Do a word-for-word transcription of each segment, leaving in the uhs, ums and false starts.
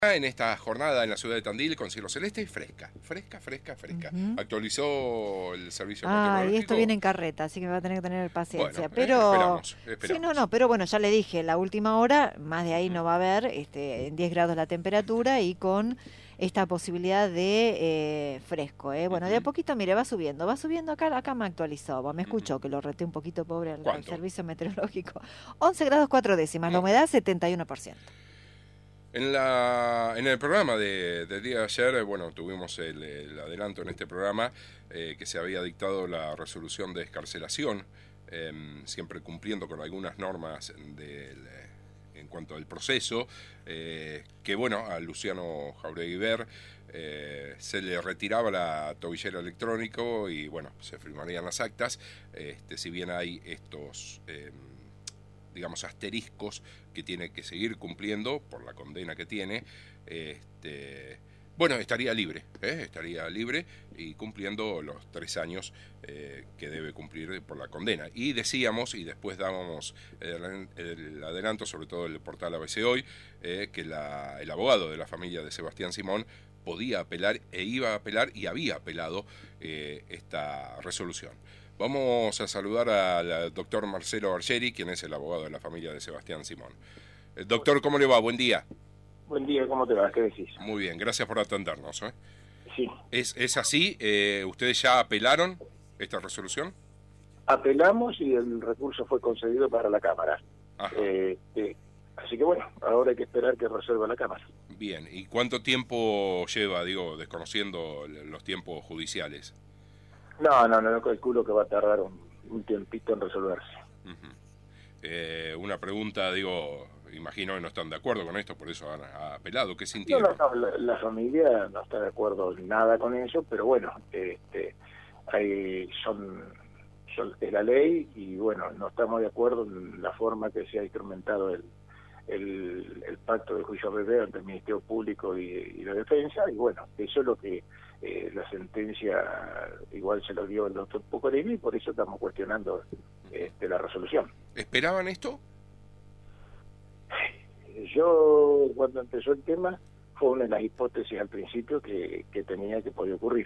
En esta jornada en la ciudad de Tandil con cielo celeste y fresca, fresca, fresca, fresca. Uh-huh. Actualizó el servicio Ah, y esto viene en carreta, así que me va a tener que tener paciencia. Bueno, pero eh, esperamos, esperamos. Sí, no, no, pero bueno, ya le dije, la última hora, más de ahí uh-huh. no va a haber, este, en diez grados la temperatura y con esta posibilidad de eh, fresco. Eh. Bueno, uh-huh. de a poquito, mire, va subiendo, va subiendo acá, acá me actualizó, me escuchó uh-huh. que lo reté un poquito, pobre, al, al servicio meteorológico. once grados cuatro décimas, uh-huh. la humedad setenta y uno por ciento. En, la, en el programa de, del día de ayer, bueno, tuvimos el, el adelanto en este programa eh, que se había dictado la resolución de excarcelación, eh, siempre cumpliendo con algunas normas del, en cuanto al proceso, eh, que bueno, a Luciano Jauregui Ver eh, se le retiraba la tobillera electrónico y bueno, se firmarían las actas, este, si bien hay estos... Eh, digamos, asteriscos que tiene que seguir cumpliendo por la condena que tiene, este, bueno, estaría libre, ¿eh? estaría libre y cumpliendo los tres años eh, que debe cumplir por la condena. Y decíamos, y después dábamos el, el adelanto, sobre todo el portal A B C Hoy, eh, que la, el abogado de la familia de Sebastián Simón podía apelar e iba a apelar y había apelado eh, esta resolución. Vamos a saludar al doctor Marcelo Argeri, quien es el abogado de la familia de Sebastián Simón. Eh, doctor, ¿cómo le va? Buen día. Buen día, ¿cómo te va? ¿Qué decís? Muy bien, gracias por atendernos. ¿eh? Sí. ¿Es, es así? Eh, ¿Ustedes ya apelaron esta resolución? Apelamos y el recurso fue concedido para la Cámara. Eh, eh, así que bueno, ahora hay que esperar que resuelva la Cámara. Bien, ¿y cuánto tiempo lleva, digo, desconociendo los tiempos judiciales? No, no, no, no calculo que va a tardar un, un tiempito en resolverse. Uh-huh. eh, una pregunta, digo, imagino que no están de acuerdo con esto, por eso han, han apelado. ¿Qué sintieron? No, no, no la, la familia no está de acuerdo en nada con eso, pero bueno, este, hay, son, son es la ley y bueno, no estamos de acuerdo en la forma que se ha instrumentado el, el, el pacto de juicio breve entre el Ministerio Público y, y la Defensa, y bueno, eso es lo que eh, la sentencia igual se lo dio el doctor Pucorini y por eso estamos cuestionando este, la resolución. ¿Esperaban esto? Yo, cuando empezó el tema, fue una de las hipótesis al principio que, que tenía que podía ocurrir.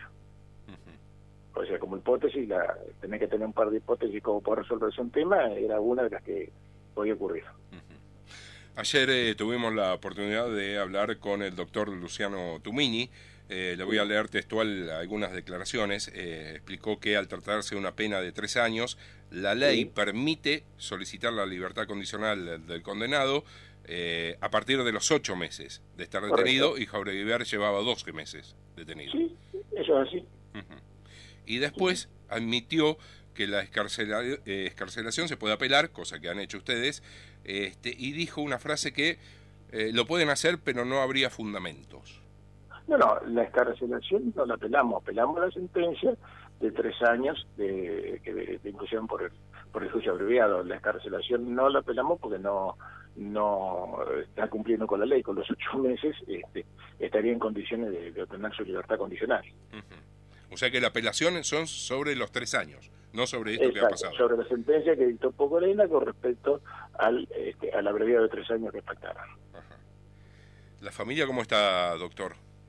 Uh-huh. O sea, como hipótesis, la, tenía que tener un par de hipótesis como para resolverse un tema, era una de las que podía ocurrir. Uh-huh. Ayer eh, tuvimos la oportunidad de hablar con el doctor Luciano Tumini. Eh, le voy a leer textual algunas declaraciones. Eh, explicó que al tratarse de una pena de tres años, la ley sí. permite solicitar la libertad condicional del, del condenado eh, a partir de los ocho meses de estar detenido. Correcto. Y Jauregui Ver llevaba doce meses detenido. Sí, eso es así. Uh-huh. Y después sí. admitió que la escarcela, eh, escarcelación se puede apelar, cosa que han hecho ustedes, este, y dijo una frase que eh, lo pueden hacer, pero no habría fundamentos. No, no, la escarcelación no la apelamos, apelamos la sentencia de tres años de, de, de inclusión por el, por el juicio abreviado. La escarcelación no la apelamos porque no no está cumpliendo con la ley, con los ocho meses este, estaría en condiciones de, de obtener su libertad condicional. Uh-huh. O sea que la apelación son sobre los tres años, no sobre esto Exacto, que ha pasado. Sobre la sentencia que dictó Pucorini con respecto al, este, al abreviado de tres años que pactaron. Uh-huh. ¿La familia cómo está, doctor?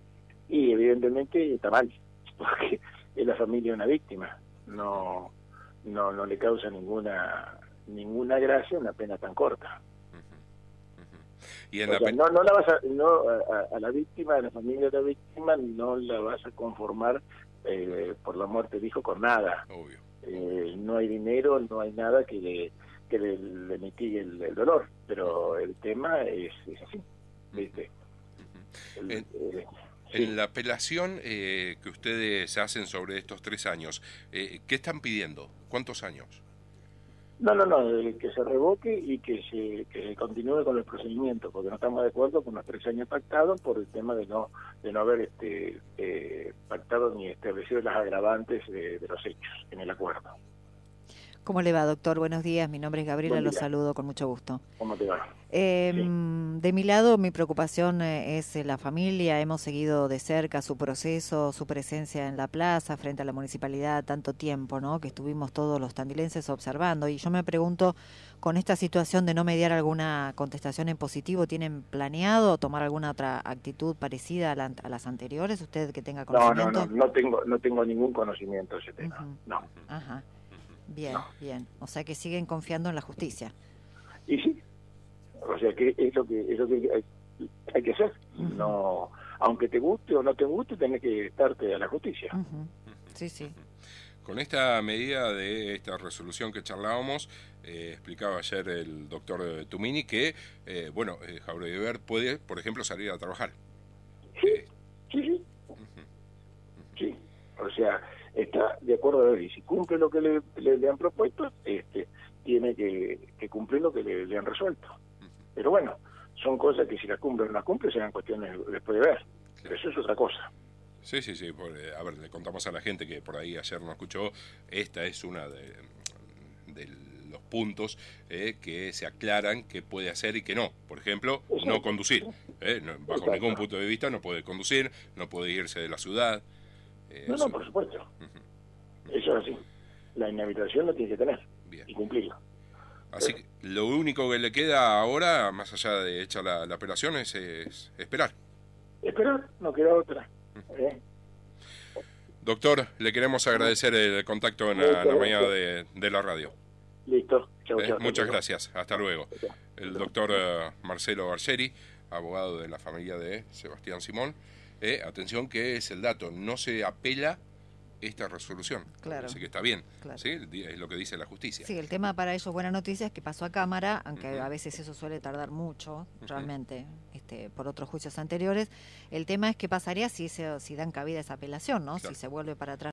Y evidentemente está mal, porque es la familia de una víctima, no no no le causa ninguna ninguna gracia una pena tan corta. Uh-huh. Uh-huh. Y en o la sea, pen... no no la vas a no a, a la víctima, a la familia de la víctima no la vas a conformar eh, por la muerte del hijo con nada. Obvio. Eh, no hay dinero, no hay nada que le que le, le mitigue el, el dolor, pero el tema es, es así, ¿viste? Uh-huh. El, en... eh, Sí. En la apelación eh, que ustedes hacen sobre estos tres años, eh, ¿qué están pidiendo? ¿Cuántos años? No, no, no, que se revoque y que se, que se continúe con el procedimiento, porque no estamos de acuerdo con los tres años pactados por el tema de no de no haber este eh, pactado ni establecido las agravantes de, de los hechos en el acuerdo. ¿Cómo le va, doctor? Buenos días, mi nombre es Gabriela, lo saludo con mucho gusto. ¿Cómo te va? Eh, Sí. De mi lado, mi preocupación eh, es eh, la familia. Hemos seguido de cerca su proceso, su presencia en la plaza, frente a la municipalidad, tanto tiempo, ¿no? Que estuvimos todos los tandilenses observando. Y yo me pregunto, con esta situación de no mediar alguna contestación en positivo, ¿tienen planeado tomar alguna otra actitud parecida a, la, a las anteriores? ¿Usted que tenga No, conocimiento? no, no, no tengo, no tengo ningún conocimiento de ese tema. Uh-huh. No. Ajá. Bien, No. bien. O sea que siguen confiando en la justicia. Y sí, o sea que es lo que es lo que hay, hay que hacer. Uh-huh. No, aunque te guste o no te guste, tenés que estarte a la justicia. Uh-huh. Sí, sí. Con esta medida de esta resolución que charlábamos, eh, explicaba ayer el doctor Tumini que, eh, bueno, eh, Jauregui puede, por ejemplo, salir a trabajar. Sí, Eh, sí, sí. uh-huh. Sí, o sea, está de acuerdo a la ley. Si cumple lo que le, le, le han propuesto, este, tiene que, que cumplir lo que le, le han resuelto. Pero bueno, son cosas que si las cumple o no las cumple serán cuestiones después de ver. Pero eso es otra cosa. Sí, sí, sí. Por, a ver, le contamos a la gente que por ahí ayer no escuchó. Esta es una de, de los puntos eh, que se aclaran que puede hacer y que no. Por ejemplo, Exacto. no conducir. Eh, no, bajo Exacto. ningún punto de vista no puede conducir, no puede irse de la ciudad. Eh, No, eso. no, por supuesto. Uh-huh. Eso es así. La inhabilitación lo tiene que tener. Bien. Y cumplirla. Así que lo único que le queda ahora, más allá de hecha la, la operación, es, es esperar. Esperar, no queda otra. ¿Eh? Doctor, le queremos agradecer el contacto en la, en la mañana de, de la radio. Listo. Chau, Eh, chau, muchas chau. gracias. Hasta luego. El doctor uh, Marcelo Barcheri, abogado de la familia de Sebastián Simón. Eh, atención que es el dato, no se apela esta resolución. Claro. Parece que está bien. Claro. ¿Sí? Es lo que dice la justicia. Sí, el tema para ellos, buena noticia, es que pasó a Cámara, aunque Uh-huh. a veces eso suele tardar mucho, Uh-huh. realmente, este, por otros juicios anteriores. El tema es qué pasaría si, se, si dan cabida a esa apelación, ¿no? Claro. Si se vuelve para atrás.